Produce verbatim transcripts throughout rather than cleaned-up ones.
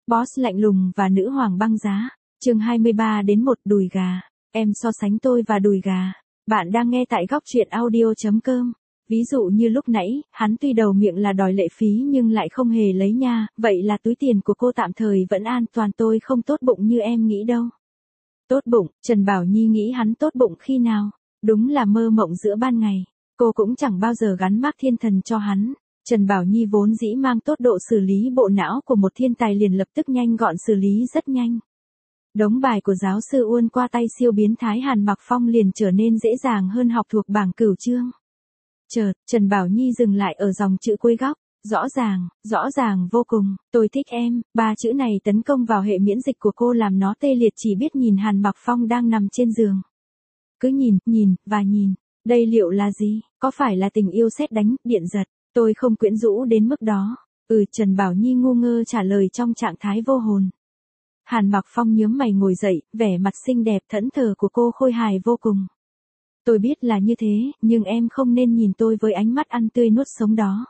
Boss lạnh lùng và nữ hoàng băng giá. Chương hai mươi ba đến một đùi gà. Em so sánh tôi và đùi gà. Bạn đang nghe tại góc truyện audio chấm com. Ví dụ như lúc nãy, hắn tuy đầu miệng là đòi lệ phí nhưng lại không hề lấy nha, vậy là túi tiền của cô tạm thời vẫn an toàn, tôi không tốt bụng như em nghĩ đâu. Tốt bụng, Trần Bảo Nhi nghĩ hắn tốt bụng khi nào? Đúng là mơ mộng giữa ban ngày. Cô cũng chẳng bao giờ gắn mác thiên thần cho hắn. Trần Bảo Nhi vốn dĩ mang tốt độ xử lý bộ não của một thiên tài, liền lập tức nhanh gọn xử lý rất nhanh. Đống bài của giáo sư Uôn qua tay siêu biến thái Hàn Mặc Phong liền trở nên dễ dàng hơn học thuộc bảng cửu chương. Chợt, Trần Bảo Nhi dừng lại ở dòng chữ cuối góc. Rõ ràng, rõ ràng vô cùng, tôi thích em, ba chữ này tấn công vào hệ miễn dịch của cô làm nó tê liệt, chỉ biết nhìn Hàn Mặc Phong đang nằm trên giường. Cứ nhìn, nhìn, và nhìn, đây liệu là gì, có phải là tình yêu sét đánh, điện giật, tôi không quyến rũ đến mức đó. Ừ, Trần Bảo Nhi ngu ngơ trả lời trong trạng thái vô hồn. Hàn Mặc Phong nhướng mày ngồi dậy, vẻ mặt xinh đẹp thẫn thờ của cô khôi hài vô cùng. Tôi biết là như thế, nhưng em không nên nhìn tôi với ánh mắt ăn tươi nuốt sống đó.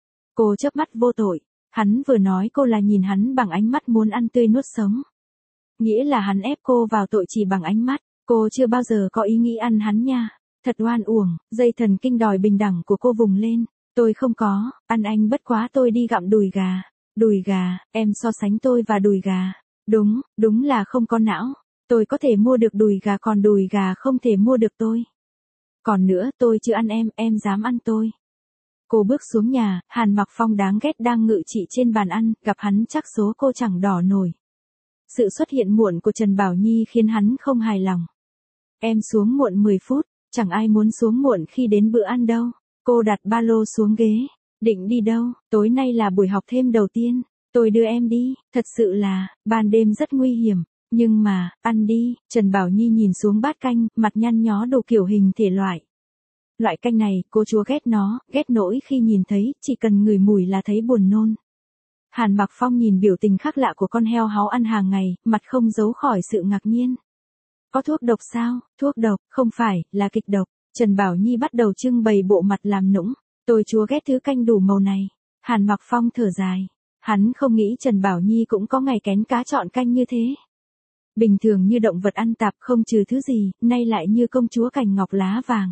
Cô chớp mắt vô tội, hắn vừa nói cô là nhìn hắn bằng ánh mắt muốn ăn tươi nuốt sống. Nghĩa là hắn ép cô vào tội chỉ bằng ánh mắt, cô chưa bao giờ có ý nghĩ ăn hắn nha. Thật oan uổng, dây thần kinh đòi bình đẳng của cô vùng lên. Tôi không có, ăn anh bất quá tôi đi gặm đùi gà. Đùi gà, em so sánh tôi và đùi gà. Đúng, đúng là không có não. Tôi có thể mua được đùi gà còn đùi gà không thể mua được tôi. Còn nữa, tôi chưa ăn em, em dám ăn tôi. Cô bước xuống nhà, Hàn Mặc Phong đáng ghét đang ngự trị trên bàn ăn, gặp hắn chắc số cô chẳng đỏ nổi. Sự xuất hiện muộn của Trần Bảo Nhi khiến hắn không hài lòng. Em xuống muộn mười phút, chẳng ai muốn xuống muộn khi đến bữa ăn đâu. Cô đặt ba lô xuống ghế. Định đi đâu? Tối nay là buổi học thêm đầu tiên. Tôi đưa em đi, thật sự là, ban đêm rất nguy hiểm. Nhưng mà, ăn đi. Trần Bảo Nhi nhìn xuống bát canh, mặt nhăn nhó đủ kiểu hình thể loại. Loại canh này, cô chúa ghét nó, ghét nỗi khi nhìn thấy, chỉ cần ngửi mùi là thấy buồn nôn. Hàn Mặc Phong nhìn biểu tình khác lạ của con heo háu ăn hàng ngày, mặt không giấu khỏi sự ngạc nhiên. Có thuốc độc sao? Thuốc độc, không phải, là kịch độc. Trần Bảo Nhi bắt đầu trưng bày bộ mặt làm nũng. Tôi chúa ghét thứ canh đủ màu này. Hàn Mặc Phong thở dài. Hắn không nghĩ Trần Bảo Nhi cũng có ngày kén cá chọn canh như thế. Bình thường như động vật ăn tạp không trừ thứ gì, nay lại như công chúa cành ngọc lá vàng.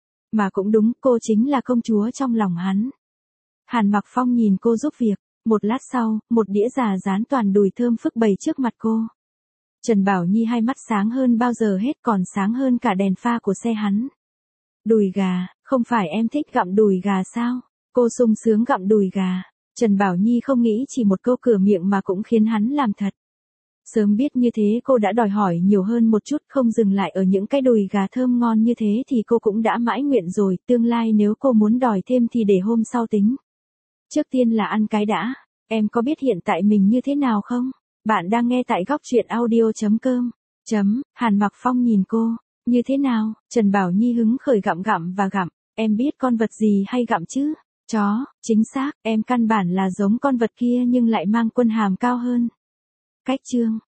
Mà cũng đúng, cô chính là công chúa trong lòng hắn. Hàn Mặc Phong nhìn cô giúp việc. Một lát sau, một đĩa già rán toàn đùi thơm phức bày trước mặt cô. Trần Bảo Nhi hai mắt sáng hơn bao giờ hết, còn sáng hơn cả đèn pha của xe hắn. Đùi gà, không phải em thích gặm đùi gà sao? Cô sung sướng gặm đùi gà. Trần Bảo Nhi không nghĩ chỉ một câu cửa miệng mà cũng khiến hắn làm thật. Sớm biết như thế cô đã đòi hỏi nhiều hơn một chút, không dừng lại ở những cái đùi gà thơm ngon như thế thì cô cũng đã mãi nguyện rồi, tương lai nếu cô muốn đòi thêm thì để hôm sau tính. Trước tiên là ăn cái đã, em có biết hiện tại mình như thế nào không? Bạn đang nghe tại góc truyện audio chấm com. Chấm, Hàn Mặc Phong nhìn cô, như thế nào? Trần Bảo Nhi hứng khởi gặm gặm và gặm, em biết con vật gì hay gặm chứ? Chó, chính xác, em căn bản là giống con vật kia nhưng lại mang quân hàm cao hơn. Cách chương,